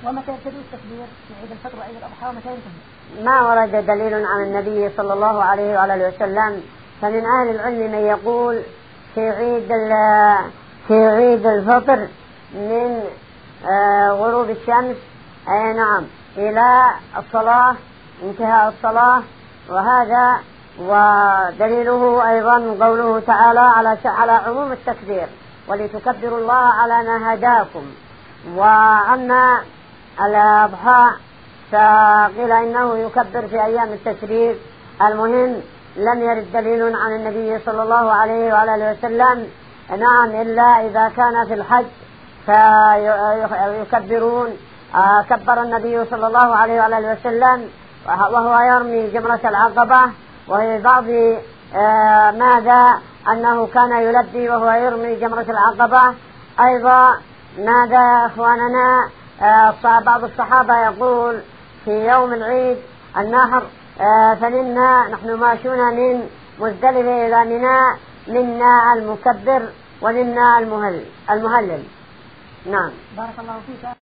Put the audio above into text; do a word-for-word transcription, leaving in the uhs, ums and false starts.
ومتى يبتدئ التكبير في عيد الفطر وعيد الأضحى ومتى ينتهي؟ ما ورد دليل عن النبي صلى الله عليه وآله وسلم، فمن أهل العلم من يقول في عيد في عيد الفطر من غروب الشمس أي نعم إلى الصلاة انتهاء الصلاة، وهذا ودليله أيضا قوله تعالى على على عموم التكبير ولتكبروا الله على ما هداكم. وأما الأضحى فقيل إنه يكبر في أيام التشريق. المهم لم يرد دليل عن النبي صلى الله عليه وآله وسلم نعم إلا إذا كان في الحج فيكبرون. كبر النبي صلى الله عليه وآله وسلم وهو يرمي جمرة العقبة، وفي بعض ماذا أنه كان يلبي وهو يرمي جمرة العقبة. أيضا ماذا يا إخواننا بعض الصحابة يقول في يوم العيد النحر فمنا نحن ماشون من مزدلفة إلى منى منا المكبر ومنا المهلل. نعم. بارك الله فيك.